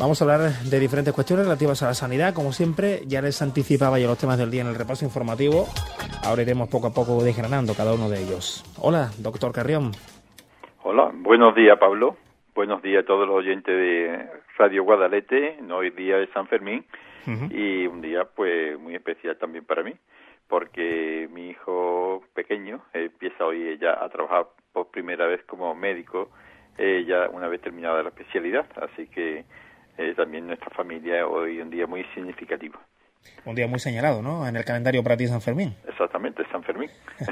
Vamos a hablar de diferentes cuestiones relativas a la sanidad. Como siempre, ya les anticipaba yo los temas del día en el repaso informativo. Ahora iremos poco a poco desgranando cada uno de ellos. Hola, doctor Carrión. Hola, buenos días, Pablo. Buenos días a todos los oyentes de Radio Guadalete. Hoy día de San Fermín y un día pues muy especial también para mí, porque mi hijo pequeño empieza hoy ya a trabajar por primera vez como médico, ya una vez terminada la especialidad, así que también nuestra familia hoy un día muy significativo. Un día muy señalado, ¿no?, en el calendario para ti, San Fermín. Exactamente, San Fermín.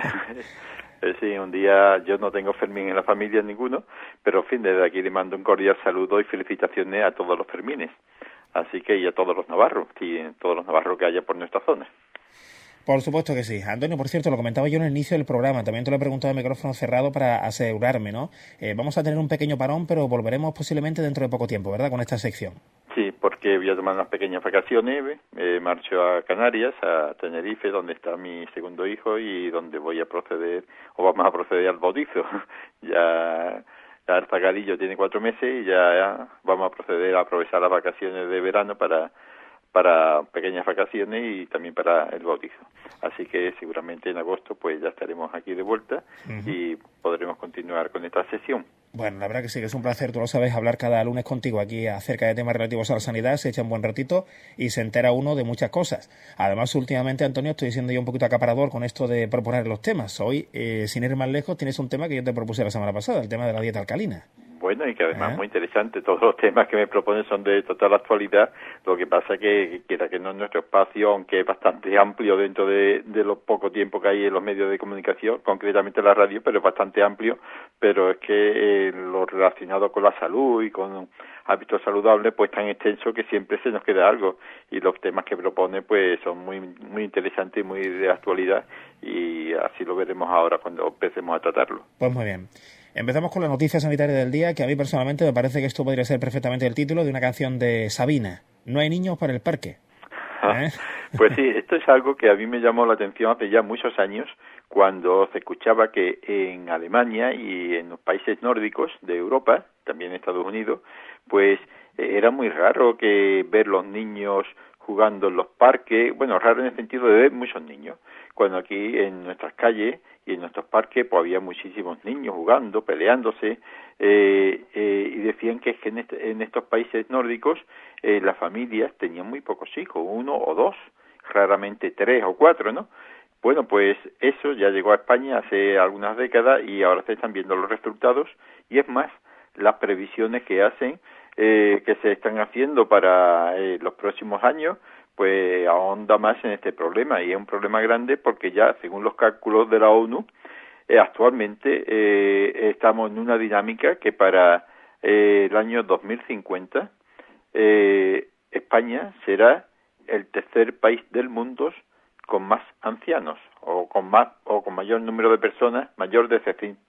Sí, un día yo no tengo Fermín en la familia ninguno, pero en fin, desde aquí le mando un cordial saludo y felicitaciones a todos los Fermines. Así que y a todos los navarros, que haya por nuestra zona. Por supuesto que sí. Antonio, por cierto, lo comentaba yo en el inicio del programa, también te lo he preguntado de micrófono cerrado para asegurarme, ¿no? Vamos a tener un pequeño parón, pero volveremos posiblemente dentro de poco tiempo, ¿verdad?, con esta sección. Sí, porque voy a tomar unas pequeñas vacaciones, marcho a Canarias, a Tenerife, donde está mi segundo hijo y donde voy a proceder, o vamos a proceder al bautizo. Ya el zagalillo tiene 4 meses y ya vamos a proceder a aprovechar las vacaciones de verano para pequeñas vacaciones y también para el bautizo. Así que seguramente en agosto pues ya estaremos aquí de vuelta y podremos continuar con esta sesión. Bueno, la verdad que sí, que es un placer, tú lo sabes, hablar cada lunes contigo aquí acerca de temas relativos a la sanidad. Se echa un buen ratito y se entera uno de muchas cosas. Además, últimamente, Antonio, estoy siendo yo un poquito acaparador con esto de proponer los temas. Hoy, sin ir más lejos, tienes un tema que yo te propuse la semana pasada, el tema de la dieta alcalina. Bueno, y que además muy interesante, todos los temas que me proponen son de total actualidad. Lo que pasa que quiera que no, nuestro espacio, aunque es bastante amplio dentro de lo poco tiempo que hay en los medios de comunicación, concretamente la radio, pero es bastante amplio, pero es que lo relacionado con la salud y con hábitos saludables pues tan extenso que siempre se nos queda algo, y los temas que propone pues son muy muy interesantes y muy de actualidad, y así lo veremos ahora cuando empecemos a tratarlo. Pues muy bien. Empezamos con la noticia sanitaria del día, que a mí personalmente me parece que esto podría ser perfectamente el título de una canción de Sabina. No hay niños para el parque. Pues sí, esto es algo que a mí me llamó la atención hace ya muchos años, cuando se escuchaba que en Alemania y en los países nórdicos de Europa, también en Estados Unidos, pues era muy raro que ver los niños jugando en los parques, bueno, raro en el sentido de ver muchos niños, cuando aquí en nuestras calles y en nuestros parques pues había muchísimos niños jugando, peleándose, y decían que es que en estos países nórdicos las familias tenían muy pocos hijos, 1 o 2, raramente 3 o 4, ¿no? Bueno, pues eso ya llegó a España hace algunas décadas y ahora se están viendo los resultados, y es más, las previsiones que hacen, que se están haciendo para los próximos años, pues ahonda más en este problema, y es un problema grande porque ya, según los cálculos de la ONU, actualmente estamos en una dinámica que para el año 2050 España será el tercer país del mundo con más ancianos, o con mayor número de personas mayor de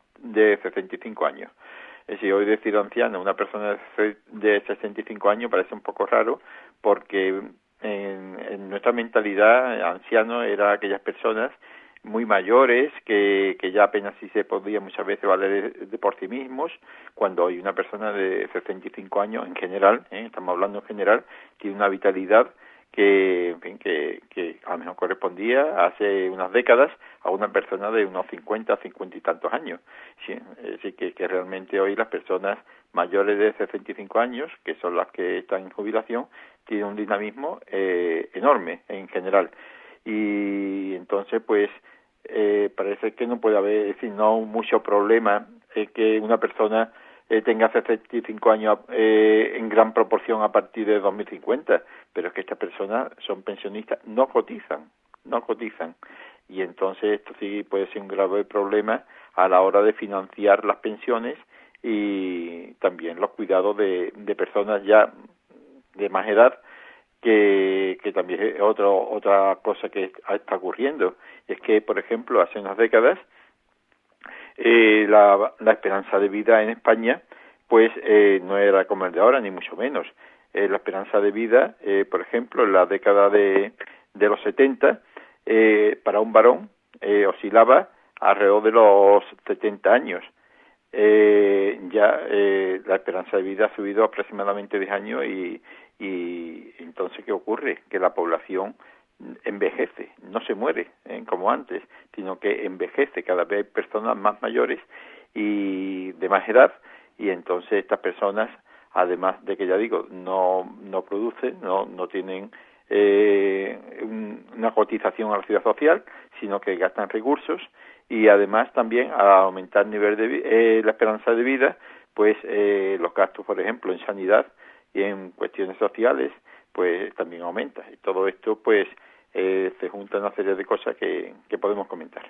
65 años. Es decir, hoy decir anciano, una persona de 65 años parece un poco raro, porque en nuestra mentalidad, anciano era aquellas personas muy mayores que ya apenas si se podía muchas veces valer de por sí mismos, cuando hoy una persona de 65 años en general, estamos hablando en general, tiene una vitalidad que, en fin, que a lo mejor correspondía hace unas décadas a una persona de unos 50 y tantos años. Sí, es decir, que realmente hoy las personas mayores de 65 años, que son las que están en jubilación, tienen un dinamismo enorme en general. Y entonces, pues, parece que no puede haber, es decir, no mucho problema que una persona tenga 65 años en gran proporción a partir de 2050, pero es que estas personas son pensionistas, no cotizan, y entonces esto sí puede ser un grave problema a la hora de financiar las pensiones y también los cuidados de personas ya de más edad, que también es otra cosa que está ocurriendo. Es que, por ejemplo, hace unas décadas la esperanza de vida en España pues no era como el de ahora, ni mucho menos. La esperanza de vida, por ejemplo, en la década de los 70, para un varón oscilaba alrededor de los 70 años. la esperanza de vida ha subido aproximadamente 10 años y entonces ¿qué ocurre? Que la población envejece, no se muere como antes, sino que envejece, cada vez hay personas más mayores y de más edad, y entonces estas personas, además de que ya digo, no producen, no tienen una cotización a la seguridad social, sino que gastan recursos, y además también al aumentar el nivel de la esperanza de vida, pues los gastos, por ejemplo, en sanidad y en cuestiones sociales, pues también aumenta. Y todo esto, pues, se junta una serie de cosas que podemos comentar.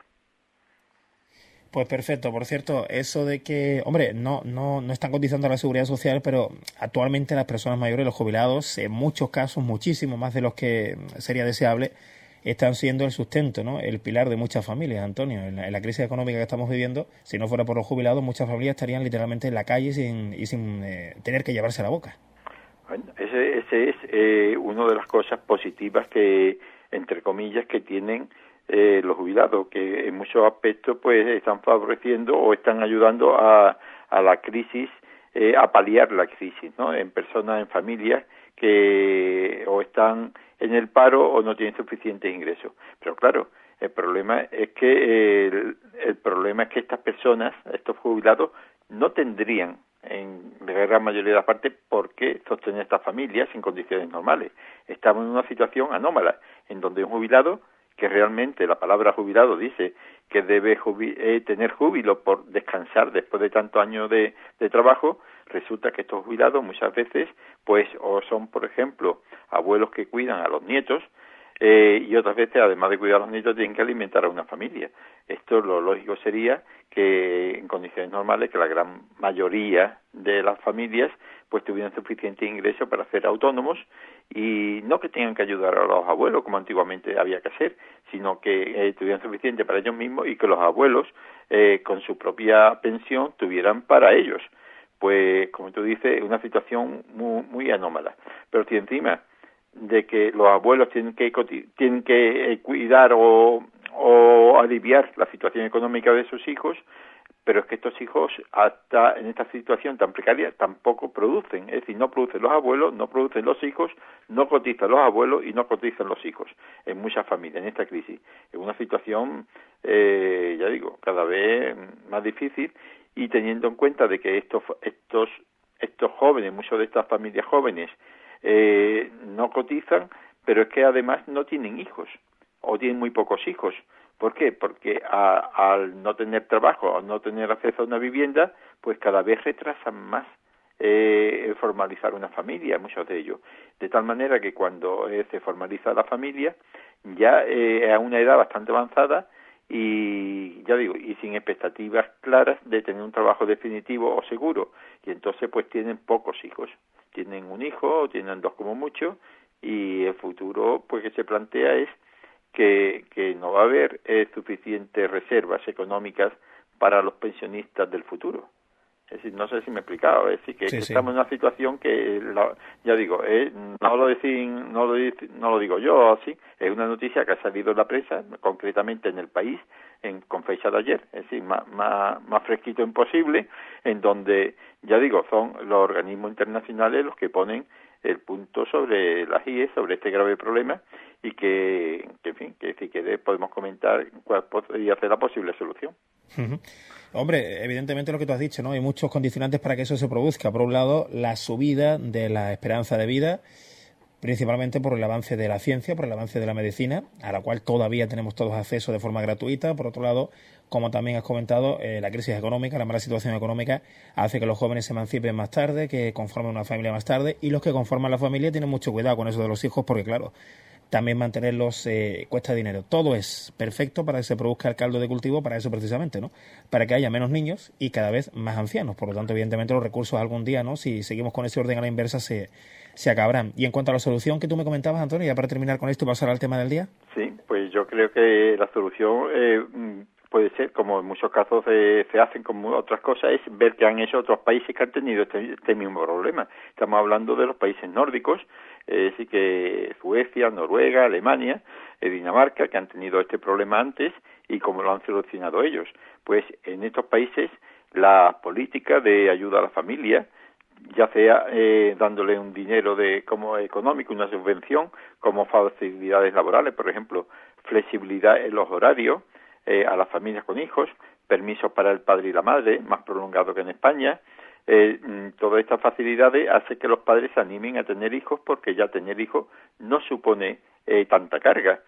Pues perfecto. Por cierto, eso de que, hombre, no están cotizando a la seguridad social, pero actualmente las personas mayores, los jubilados, en muchos casos, muchísimo más de los que sería deseable, están siendo el sustento, ¿no? El pilar de muchas familias, Antonio. En la crisis económica que estamos viviendo, si no fuera por los jubilados, muchas familias estarían literalmente en la calle sin tener que llevarse a la boca. Bueno, ese es una de las cosas positivas que, entre comillas, que tienen los jubilados, que en muchos aspectos pues están favoreciendo o están ayudando a la crisis, a paliar la crisis, ¿no? En personas, en familias que o están en el paro o no tienen suficientes ingresos. Pero claro, el problema es que estas personas, estos jubilados, no tendrían en la gran mayoría de las partes por qué sostener estas familias en condiciones normales. Estamos en una situación anómala en donde un jubilado, que realmente la palabra jubilado dice que debe tener júbilo por descansar después de tantos años de trabajo, resulta que estos jubilados muchas veces pues o son, por ejemplo, abuelos que cuidan a los nietos, y otras veces, además de cuidar a los nietos, tienen que alimentar a una familia. Esto, lo lógico sería que en condiciones normales, que la gran mayoría de las familias pues tuvieran suficiente ingreso para ser autónomos, y no que tengan que ayudar a los abuelos como antiguamente había que hacer, sino que tuvieran suficiente para ellos mismos y que los abuelos con su propia pensión tuvieran para ellos. Pues, como tú dices, es una situación muy, muy anómala. Pero si encima de que los abuelos tienen que cuidar o aliviar la situación económica de sus hijos, pero es que estos hijos, hasta en esta situación tan precaria, tampoco producen. Es decir, no producen los abuelos, no producen los hijos, no cotizan los abuelos y no cotizan los hijos en muchas familias, en esta crisis. Es una situación, ya digo, cada vez más difícil, y teniendo en cuenta de que estos jóvenes, muchas de estas familias jóvenes, no cotizan, pero es que además no tienen hijos o tienen muy pocos hijos. ¿Por qué? Porque al no tener trabajo, al no tener acceso a una vivienda, pues cada vez retrasan más formalizar una familia, muchos de ellos. De tal manera que cuando se formaliza la familia, ya a una edad bastante avanzada, y ya digo, y sin expectativas claras de tener un trabajo definitivo o seguro, y entonces pues tienen pocos hijos. Tienen un hijo o tienen dos como mucho, y el futuro pues que se plantea es que no va a haber suficientes reservas económicas para los pensionistas del futuro. Es decir, no sé si me he explicado, es decir, que Sí. estamos en una situación que, ya digo, no lo digo yo así, es una noticia que ha salido en la prensa, concretamente en El País, con fecha de ayer, es decir, más fresquito imposible, en donde, ya digo, son los organismos internacionales los que ponen el punto sobre las IES, sobre este grave problema, y que en fin, que si quieres podemos comentar cuál podría ser la posible solución. Uh-huh. Hombre, evidentemente lo que tú has dicho, ¿no? Hay muchos condicionantes para que eso se produzca. Por un lado, la subida de la esperanza de vida, principalmente por el avance de la ciencia, por el avance de la medicina, a la cual todavía tenemos todos acceso de forma gratuita. Por otro lado, como también has comentado, la crisis económica, la mala situación económica, hace que los jóvenes se emancipen más tarde, que conformen una familia más tarde, y los que conforman la familia tienen mucho cuidado con eso de los hijos, porque claro, también mantenerlos cuesta dinero. Todo es perfecto para que se produzca el caldo de cultivo, para eso precisamente, ¿no? Para que haya menos niños y cada vez más ancianos. Por lo tanto, evidentemente, los recursos algún día, ¿no? Si seguimos con ese orden a la inversa, se acabarán. Y en cuanto a la solución que tú me comentabas, Antonio, ya para terminar con esto y pasar al tema del día. Sí, pues yo creo que la solución puede ser, como en muchos casos se hacen como otras cosas, es ver qué han hecho otros países que han tenido este mismo problema. Estamos hablando de los países nórdicos, sí, que Suecia, Noruega, Alemania, Dinamarca, que han tenido este problema antes y cómo lo han solucionado ellos. Pues en estos países las políticas de ayuda a la familia, ya sea dándole un dinero como económico, una subvención, como facilidades laborales, por ejemplo, flexibilidad en los horarios a las familias con hijos, permisos para el padre y la madre, más prolongado que en España. Todas estas facilidades hacen que los padres se animen a tener hijos, porque ya tener hijos no supone tanta carga.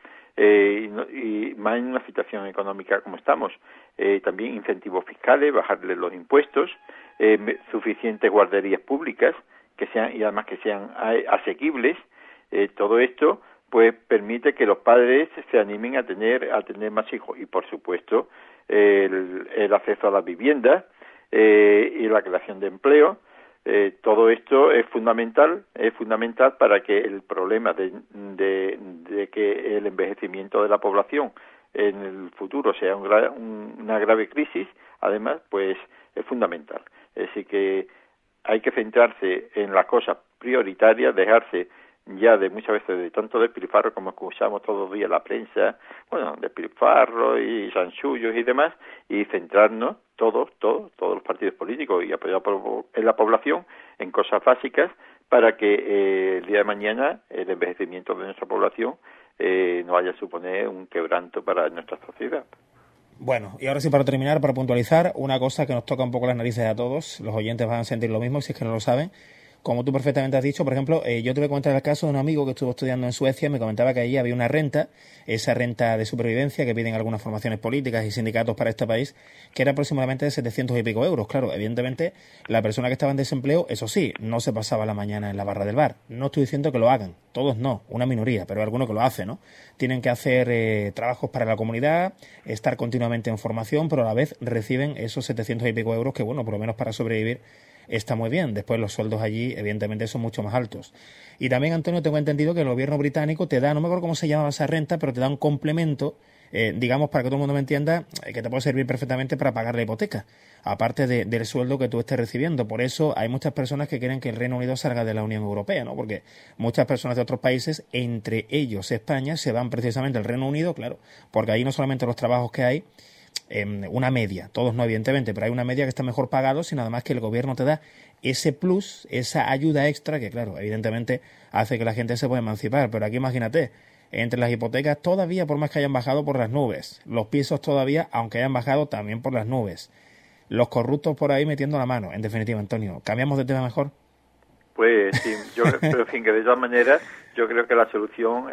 Y más en una situación económica como estamos. También incentivos fiscales, bajarle los impuestos, suficientes guarderías públicas y además que sean asequibles. Todo esto pues permite que los padres se animen a tener más hijos, y por supuesto el acceso a la vivienda y la creación de empleo. Todo esto es fundamental para que el problema de que el envejecimiento de la población en el futuro sea una grave crisis, además, pues es fundamental. Es decir, que hay que centrarse en las cosas prioritarias, dejarse ya de muchas veces de tanto despilfarro como escuchamos todos los días en la prensa, bueno, despilfarro y chanchullos y demás, y centrarnos todos los partidos políticos y apoyar en la población en cosas básicas para que el día de mañana el envejecimiento de nuestra población no vaya a suponer un quebranto para nuestra sociedad. Bueno, y ahora sí, para terminar, para puntualizar, una cosa que nos toca un poco las narices a todos, los oyentes van a sentir lo mismo si es que no lo saben. Como tú perfectamente has dicho, por ejemplo, yo te voy a comentar el caso de un amigo que estuvo estudiando en Suecia y me comentaba que allí había una renta, esa renta de supervivencia que piden algunas formaciones políticas y sindicatos para este país, que era aproximadamente de 700 y pico euros. Claro, evidentemente, la persona que estaba en desempleo, eso sí, no se pasaba la mañana en la barra del bar. No estoy diciendo que lo hagan, todos no, una minoría, pero alguno que lo hace, ¿no? Tienen que hacer trabajos para la comunidad, estar continuamente en formación, pero a la vez reciben esos 700 y pico euros que, bueno, por lo menos para sobrevivir está muy bien. Después los sueldos allí evidentemente son mucho más altos. Y también, Antonio, tengo entendido que el gobierno británico te da, no me acuerdo cómo se llamaba esa renta, pero te da un complemento, digamos, para que todo el mundo me entienda, que te puede servir perfectamente para pagar la hipoteca, aparte del sueldo que tú estés recibiendo. Por eso hay muchas personas que quieren que el Reino Unido salga de la Unión Europea, ¿no? Porque muchas personas de otros países, entre ellos España, se van precisamente al Reino Unido, claro, porque ahí no solamente los trabajos que hay, una media, todos no evidentemente, pero hay una media que está mejor pagado, sino además que el gobierno te da ese plus, esa ayuda extra que, claro, evidentemente hace que la gente se pueda emancipar. Pero aquí imagínate, entre las hipotecas todavía, por más que hayan bajado, por las nubes, los pisos todavía, aunque hayan bajado, también por las nubes, los corruptos por ahí metiendo la mano. En definitiva, Antonio, ¿cambiamos de tema mejor? Pues sí, pero en fin, que de todas maneras yo creo que la solución,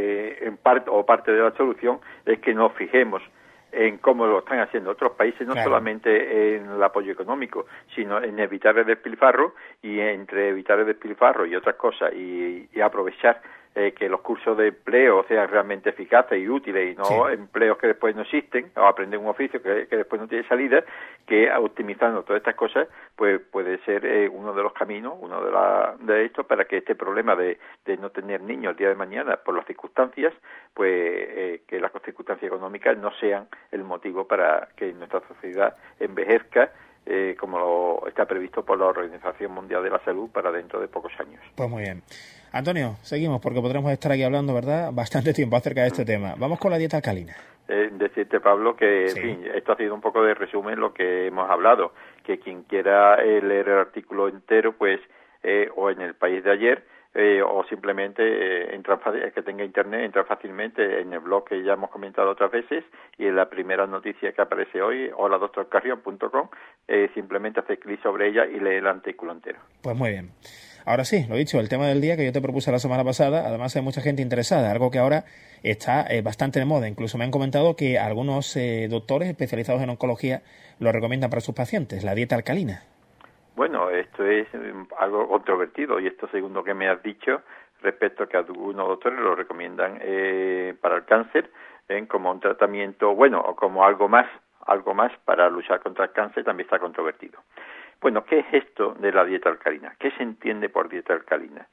parte de la solución, es que nos fijemos en cómo lo están haciendo otros países, no solamente en el apoyo económico, sino en evitar el despilfarro, y entre evitar el despilfarro y otras cosas, y aprovechar que los cursos de empleo sean realmente eficaces y útiles, y no empleos que después no existen, o aprender un oficio que después no tiene salida, que optimizando todas estas cosas, pues puede ser uno de los caminos, de estos, para que este problema de no tener niños el día de mañana por las circunstancias, pues que las circunstancias económicas no sean el motivo para que nuestra sociedad envejezca, como está previsto por la Organización Mundial de la Salud para dentro de pocos años. Pues muy bien. Antonio, seguimos porque podremos estar aquí hablando, ¿verdad?, bastante tiempo acerca de este tema. Vamos con la dieta alcalina. Decirte, Pablo, que en fin, esto ha sido un poco de resumen lo que hemos hablado, que quien quiera leer el artículo entero, pues, o en El País de ayer, o simplemente que tenga internet, entra fácilmente en el blog que ya hemos comentado otras veces, y en la primera noticia que aparece hoy, holadoctorcarrion.com, simplemente hace clic sobre ella y lee el artículo entero. Pues muy bien. Ahora sí, lo dicho, el tema del día que yo te propuse la semana pasada, además hay mucha gente interesada, algo que ahora está bastante de moda. Incluso me han comentado que algunos doctores especializados en oncología lo recomiendan para sus pacientes, la dieta alcalina. Bueno, esto es algo controvertido, y esto segundo que me has dicho, respecto a que algunos doctores lo recomiendan para el cáncer, como un tratamiento, bueno, o como algo más para luchar contra el cáncer, también está controvertido. Bueno, ¿qué es esto de la dieta alcalina? ¿Qué se entiende por dieta alcalina?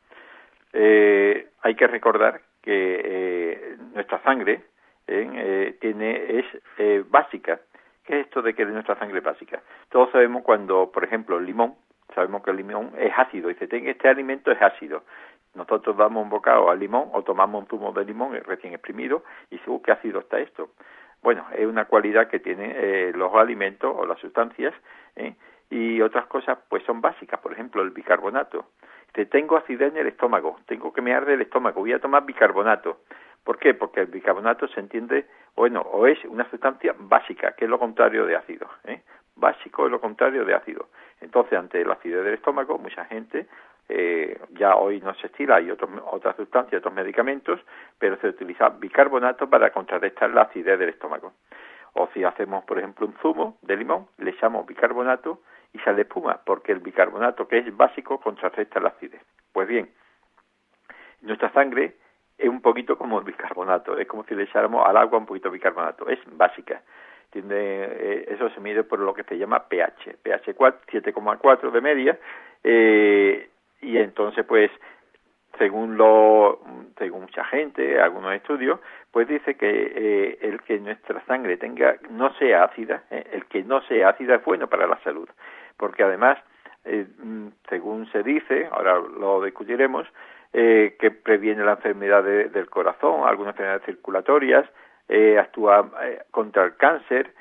Hay que recordar que nuestra sangre es básica. ¿Qué es esto de que nuestra sangre es básica? Todos sabemos cuando, por ejemplo, el limón, sabemos que el limón es ácido, y este alimento es ácido. Nosotros damos un bocado al limón o tomamos un zumo de limón recién exprimido y qué ácido está esto. Bueno, es una cualidad que tienen los alimentos o las sustancias, y otras cosas pues son básicas. Por ejemplo, el bicarbonato. Tengo acidez en el estómago, tengo que me arde el estómago, voy a tomar bicarbonato. ¿Por qué? Porque el bicarbonato se entiende, bueno, o es una sustancia básica, que es lo contrario de ácido. Básico es lo contrario de ácido. Entonces, ante la acidez del estómago, mucha gente, ya hoy no se estila, hay otras sustancias, otros medicamentos, pero se utiliza bicarbonato para contrarrestar la acidez del estómago. O si hacemos, por ejemplo, un zumo de limón, le echamos bicarbonato y sale espuma, porque el bicarbonato, que es básico, contrarresta la acidez. Pues bien, nuestra sangre es un poquito como el bicarbonato, es como si le echáramos al agua un poquito de bicarbonato, es básica. Eso se mide por lo que se llama pH, pH 7,4 de media, y entonces pues según mucha gente, algunos estudios, pues dice que el que nuestra sangre no sea ácida, el que no sea ácida es bueno para la salud, porque además, según se dice, ahora lo discutiremos, que previene la enfermedad del corazón, algunas enfermedades circulatorias, actúa contra el cáncer,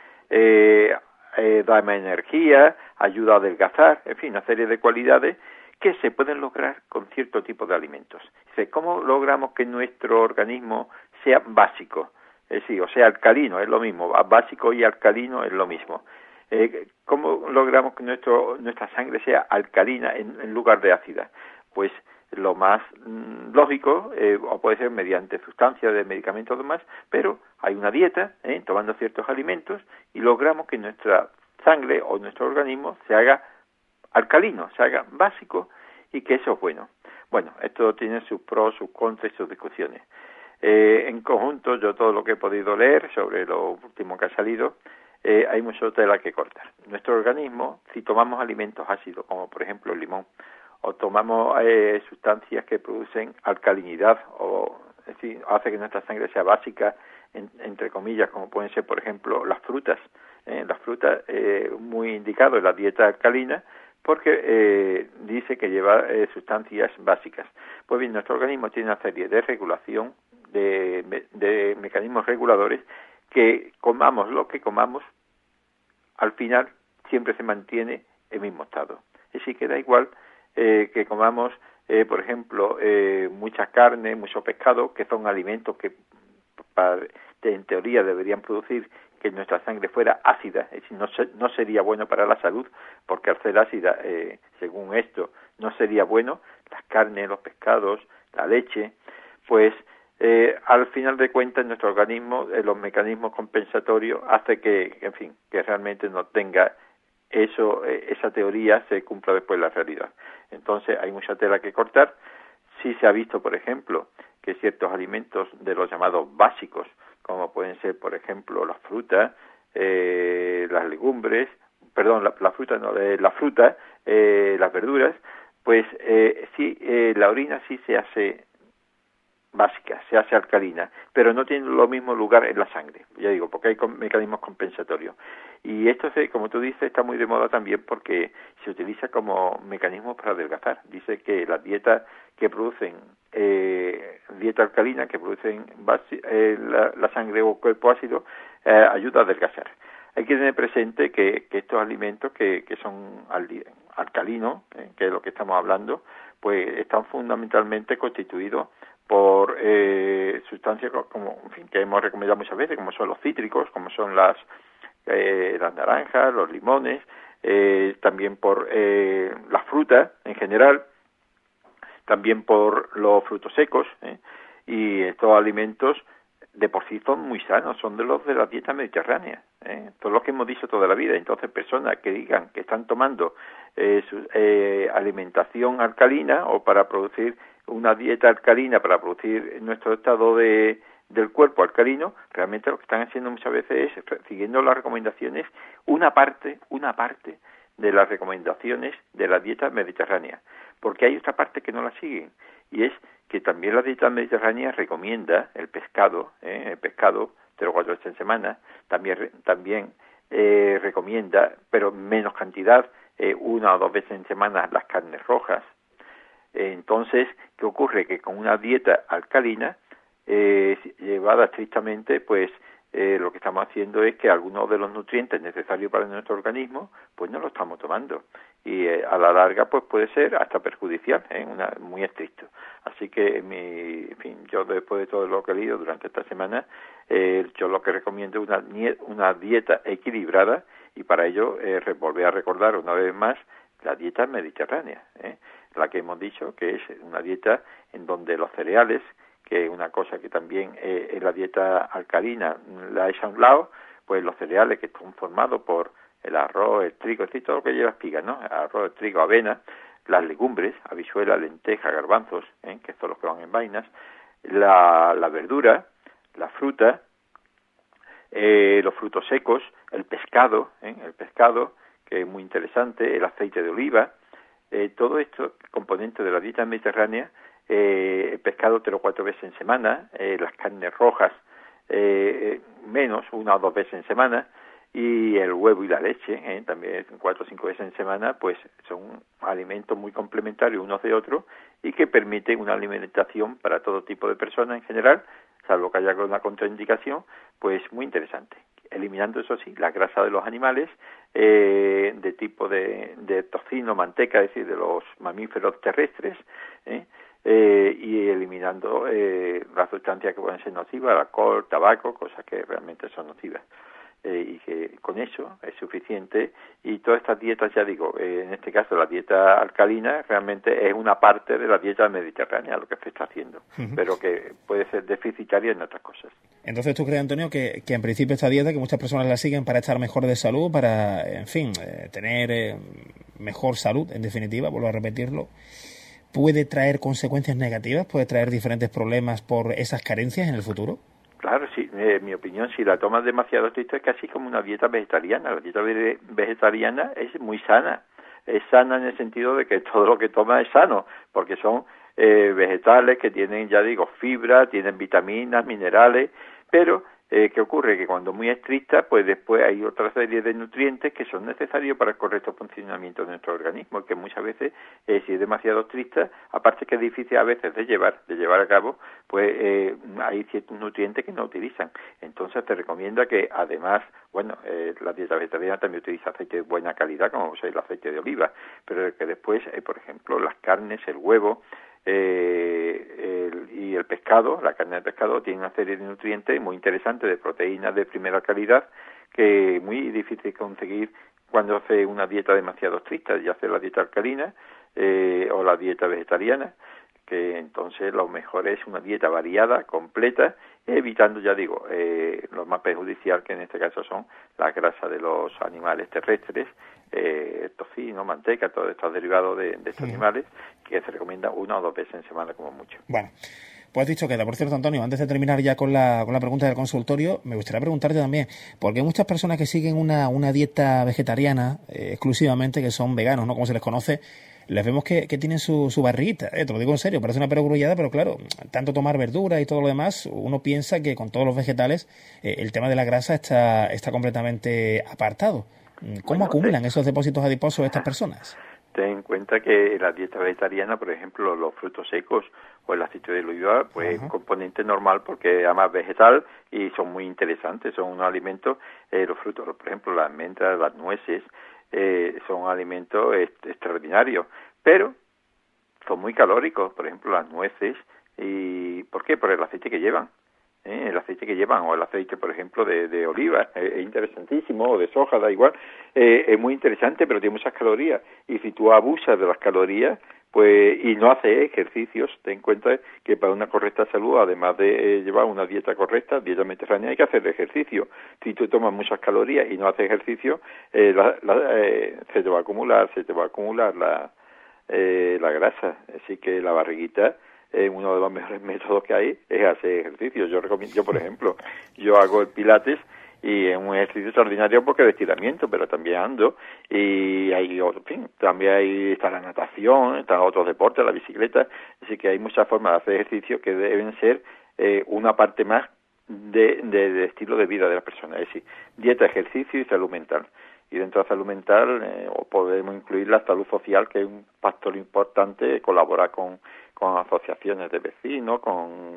da más energía, ayuda a adelgazar, en fin, una serie de cualidades que se pueden lograr con cierto tipo de alimentos. Dice, ¿cómo logramos que nuestro organismo sea básico? Es decir, o sea, alcalino, es lo mismo, básico y alcalino es lo mismo. ¿Cómo logramos que nuestra sangre sea alcalina en lugar de ácida? Pues lo más lógico, o puede ser mediante sustancias de medicamentos o demás, pero hay una dieta, tomando ciertos alimentos, y logramos que nuestra sangre o nuestro organismo se haga alcalino, se haga básico, y que eso es bueno. Bueno, esto tiene sus pros, sus contras y sus discusiones. En conjunto, yo todo lo que he podido leer sobre lo último que ha salido, hay mucha tela que cortar. Nuestro organismo, si tomamos alimentos ácidos, como por ejemplo el limón, o tomamos sustancias que producen alcalinidad, es decir, hace que nuestra sangre sea básica, entre comillas, como pueden ser, por ejemplo, las frutas. Las frutas, muy indicado en la dieta alcalina, porque dice que lleva sustancias básicas. Pues bien, nuestro organismo tiene una serie de regulación, de mecanismos reguladores, que comamos lo que comamos, al final siempre se mantiene el mismo estado. Es decir, que da igual que comamos, por ejemplo, mucha carne, mucho pescado, que son alimentos que en teoría deberían producir que nuestra sangre fuera ácida, es decir, no sería bueno para la salud, porque al ser ácida, según esto, no sería bueno, las carnes, los pescados, la leche, pues al final de cuentas nuestro organismo, los mecanismos compensatorios hace que, en fin, que realmente no tenga eso, esa teoría se cumpla después en la realidad. Entonces hay mucha tela que cortar. Sí se ha visto, por ejemplo, que ciertos alimentos de los llamados básicos, como pueden ser, por ejemplo, las frutas, las legumbres, perdón, la fruta, las verduras, pues sí, la orina sí se hace básica, se hace alcalina, pero no tiene lo mismo lugar en la sangre, ya digo, porque hay mecanismos compensatorios. Y esto, como tú dices, está muy de moda también porque se utiliza como mecanismo para adelgazar. Dice que las dietas que producen, dieta alcalina, que producen la sangre o cuerpo ácido, ayuda a adelgazar. Hay que tener presente que estos alimentos que son alcalinos, que es lo que estamos hablando, pues están fundamentalmente constituidos por sustancias como, en fin, que hemos recomendado muchas veces, como son los cítricos, como son las naranjas, los limones, también por las frutas en general, también por los frutos secos, y estos alimentos de por sí son muy sanos, son de los de la dieta mediterránea, son los que hemos dicho toda la vida. Entonces, personas que digan que están tomando alimentación alcalina o para producir una dieta alcalina, para producir nuestro estado del cuerpo alcalino, realmente lo que están haciendo muchas veces es siguiendo las recomendaciones, una parte de las recomendaciones de la dieta mediterránea, porque hay otra parte que no la siguen, y es que también la dieta mediterránea recomienda el pescado 3 o 4 veces en semana, también recomienda, pero menos cantidad, 1 o 2 veces en semana las carnes rojas. Entonces, ¿qué ocurre? Que con una dieta alcalina, llevada estrictamente, pues lo que estamos haciendo es que algunos de los nutrientes necesarios para nuestro organismo pues no lo estamos tomando y a la larga pues puede ser hasta perjudicial, muy estricto. Así que en fin, yo después de todo lo que he leído durante esta semana, yo lo que recomiendo es una dieta equilibrada, y para ello volver a recordar una vez más la dieta mediterránea, la que hemos dicho que es una dieta en donde los cereales, que es una cosa que también en la dieta alcalina la he hecho a un lado, pues los cereales que están formados por el arroz, el trigo, es decir, todo lo que lleva espigas, ¿no? Arroz, trigo, avena, las legumbres, habichuela, lenteja, garbanzos, que son los que van en vainas, la verdura, la fruta, los frutos secos, el pescado, que es muy interesante, el aceite de oliva, todo esto componente de la dieta mediterránea. El pescado 3 o 4 veces en semana, las carnes rojas menos, 1 o 2 veces en semana, y el huevo y la leche también 4 o 5 veces en semana, pues son alimentos muy complementarios unos de otros y que permiten una alimentación para todo tipo de personas en general, salvo que haya una contraindicación, pues muy interesante. Eliminando, eso sí, la grasa de los animales, de tipo de tocino, manteca, es decir, de los mamíferos terrestres, y eliminando las sustancias que pueden ser nocivas, alcohol, tabaco, cosas que realmente son nocivas. Y que con eso es suficiente. Y todas estas dietas, ya digo, en este caso la dieta alcalina realmente es una parte de la dieta mediterránea, lo que se está haciendo, pero que puede ser deficitaria en otras cosas. Entonces, ¿tú crees, Antonio, que en principio esta dieta, que muchas personas la siguen para estar mejor de salud, para, en fin, tener mejor salud, en definitiva, vuelvo a repetirlo, puede traer consecuencias negativas, puede traer diferentes problemas por esas carencias en el futuro? Claro, sí, en mi opinión, si la tomas demasiado estricto es casi como una dieta vegetariana. La dieta vegetariana es muy sana. Es sana en el sentido de que todo lo que toma es sano, porque son vegetales que tienen, ya digo, fibra, tienen vitaminas, minerales, pero ¿qué ocurre? Que cuando muy estricta, pues después hay otra serie de nutrientes que son necesarios para el correcto funcionamiento de nuestro organismo, que muchas veces, si es demasiado estricta, aparte que es difícil a veces de llevar a cabo, pues hay ciertos nutrientes que no utilizan. Entonces te recomienda que además, bueno, la dieta vegetariana también utiliza aceite de buena calidad, como es el aceite de oliva, pero que después, por ejemplo, las carnes, el huevo, y el pescado, la carne de pescado, tiene una serie de nutrientes muy interesantes, de proteínas de primera calidad, que es muy difícil conseguir cuando hace una dieta demasiado estricta, ya sea la dieta alcalina o la dieta vegetariana, que entonces lo mejor es una dieta variada, completa, evitando, ya digo, lo más perjudicial, que en este caso son las grasas de los animales terrestres, tocino, manteca, todos estos derivados de estos animales, que se recomienda 1 o 2 veces en semana como mucho. Bueno, pues dicho queda. Por cierto, Antonio, antes de terminar ya con la pregunta del consultorio, me gustaría preguntarte también, porque hay muchas personas que siguen una dieta vegetariana exclusivamente, que son veganos, ¿no? Como se les conoce, les vemos que tienen su barriguita, te lo digo en serio, parece una perogrullada, pero claro, tanto tomar verdura y todo lo demás, uno piensa que con todos los vegetales el tema de la grasa está completamente apartado. ¿Cómo acumulan esos depósitos adiposos estas personas? Ten en cuenta que la dieta vegetariana, por ejemplo, los frutos secos o el aceite de oliva, pues es un componente normal porque además vegetal y son muy interesantes, son unos alimentos, los frutos, por ejemplo, las almendras, las nueces, son alimentos extraordinarios, pero son muy calóricos, por ejemplo, las nueces. ¿Y por qué? Por el aceite que llevan. El aceite que llevan, o el aceite, por ejemplo, de oliva, es interesantísimo, o de soja, da igual, es muy interesante, pero tiene muchas calorías, y si tú abusas de las calorías, pues, y no haces ejercicios, ten en cuenta que para una correcta salud, además de llevar una dieta correcta, dieta mediterránea, hay que hacer ejercicio. Si tú tomas muchas calorías y no haces ejercicio, se te va a acumular la grasa, así que la barriguita, uno de los mejores métodos que hay es hacer ejercicio. Yo, por ejemplo, yo hago el pilates y es un ejercicio extraordinario porque es de estiramiento, pero también ando y también está la natación, están otros deportes, la bicicleta, así que hay muchas formas de hacer ejercicio que deben ser una parte más de estilo de vida de la persona, es decir, dieta, ejercicio y salud mental. Y dentro de la salud mental podemos incluir la salud social, que es un factor importante, colaborar con asociaciones de vecinos, con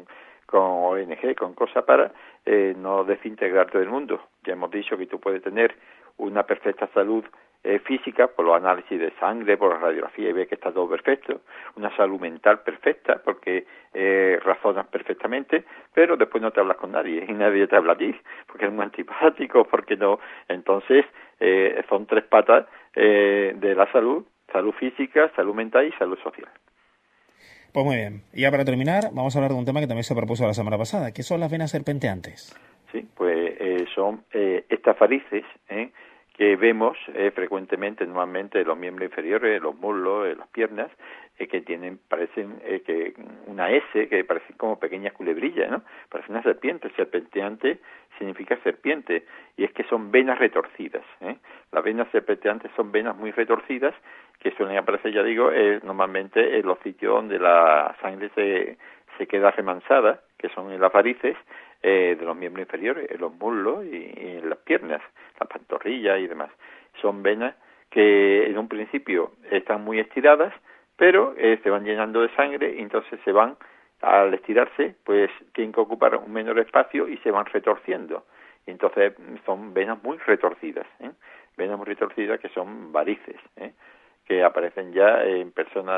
con ONG, con cosas para no desintegrarte del mundo. Ya hemos dicho que tú puedes tener una perfecta salud física por los análisis de sangre, por la radiografía y ves que está todo perfecto, una salud mental perfecta porque razonas perfectamente, pero después no te hablas con nadie y nadie te habla a ti porque eres muy antipático, porque no. Entonces son tres patas de la salud: salud física, salud mental y salud social. Pues muy bien. Y ya para terminar, vamos a hablar de un tema que también se propuso la semana pasada, que son las venas serpenteantes. Sí, pues son estas varices que vemos frecuentemente, normalmente en los miembros inferiores, en los muslos, en las piernas, que parecen que una S, que parecen como pequeñas culebrillas, ¿no? Parece una serpiente. Serpenteante significa serpiente, y es que son venas retorcidas. Las venas serpenteantes son venas muy retorcidas que suelen aparecer, ya digo, normalmente en los sitios donde la sangre se queda remansada, que son en las varices de los miembros inferiores, en los muslos y en las piernas, las pantorrillas y demás. Son venas que en un principio están muy estiradas, pero se van llenando de sangre y entonces al estirarse, pues tienen que ocupar un menor espacio y se van retorciendo. Y entonces son venas muy retorcidas, venas muy retorcidas que son varices, que aparecen ya en personas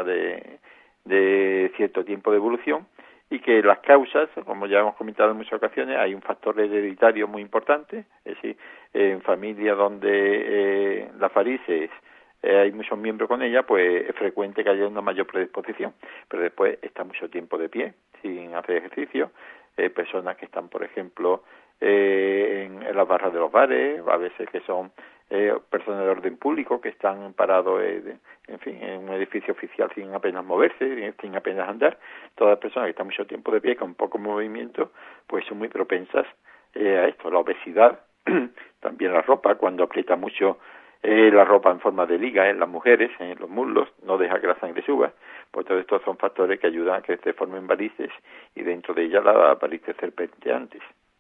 de cierto tiempo de evolución, y que las causas, como ya hemos comentado en muchas ocasiones, hay un factor hereditario muy importante, es decir, en familias donde las varices hay muchos miembros con ella, pues es frecuente que haya una mayor predisposición, pero después está mucho tiempo de pie, sin hacer ejercicio, personas que están, por ejemplo, en las barras de los bares, a veces que son personas de orden público que están parados en un edificio oficial sin apenas moverse, sin apenas andar. Todas las personas que están mucho tiempo de pie, con poco movimiento, pues son muy propensas a esto. La obesidad, también la ropa, cuando aprieta mucho la ropa en forma de liga en las mujeres, en los muslos, no deja que la sangre suba. Pues todos estos son factores que ayudan a que se formen varices, y dentro de ellas las varices serpenteantes.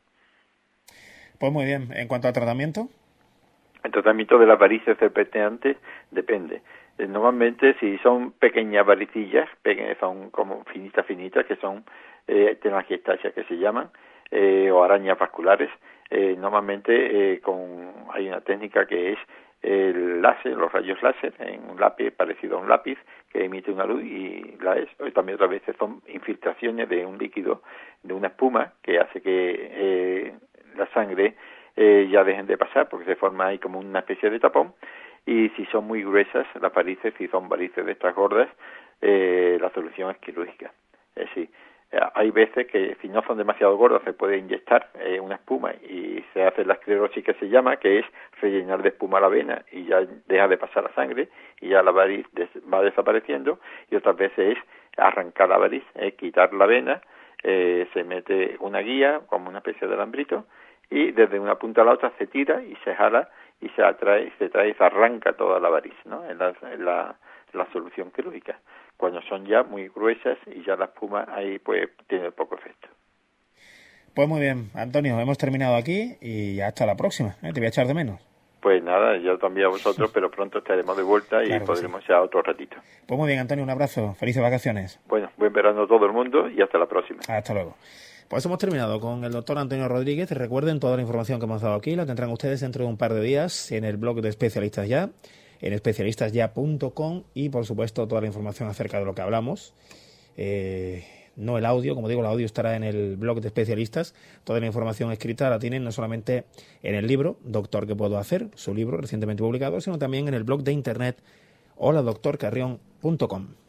Pues muy bien. En cuanto al tratamiento. El tratamiento de las varices serpenteantes depende. Normalmente, si son pequeñas varicillas, son como finitas, que son telangiectasias que se llaman, o arañas vasculares, normalmente hay una técnica que es el láser, los rayos láser, en un lápiz parecido a un lápiz que emite una luz, y también otras veces son infiltraciones de un líquido, de una espuma que hace que la sangre ya dejen de pasar, porque se forma ahí como una especie de tapón. Y si son muy gruesas las varices, si son varices de estas gordas, la solución es quirúrgica. Es decir, hay veces que si no son demasiado gordas se puede inyectar una espuma y se hace la esclerosis, que se llama, que es rellenar de espuma la vena y ya deja de pasar la sangre y ya la variz va desapareciendo. Y otras veces es arrancar la variz, quitar la vena, se mete una guía como una especie de alambrito, y desde una punta a la otra se tira y se jala y se arranca toda la variz, ¿no? Es la solución quirúrgica. Cuando son ya muy gruesas y ya la espuma ahí pues tiene poco efecto. Pues muy bien, Antonio, hemos terminado aquí y hasta la próxima, Te voy a echar de menos. Pues nada, yo también a vosotros, pero pronto estaremos de vuelta y claro, podremos ya otro ratito. Pues muy bien, Antonio, un abrazo, felices vacaciones. Bueno, buen verano a todo el mundo y hasta la próxima. Hasta luego. Pues hemos terminado con el doctor Antonio Rodríguez. Recuerden, toda la información que hemos dado aquí la tendrán ustedes dentro de un par de días en el blog de Especialistas Ya, en especialistasya.com, y por supuesto toda la información acerca de lo que hablamos. No el audio, como digo, el audio estará en el blog de Especialistas. Toda la información escrita la tienen no solamente en el libro Doctor, ¿qué puedo hacer?, su libro recientemente publicado, sino también en el blog de internet holadoctorcarrion.com.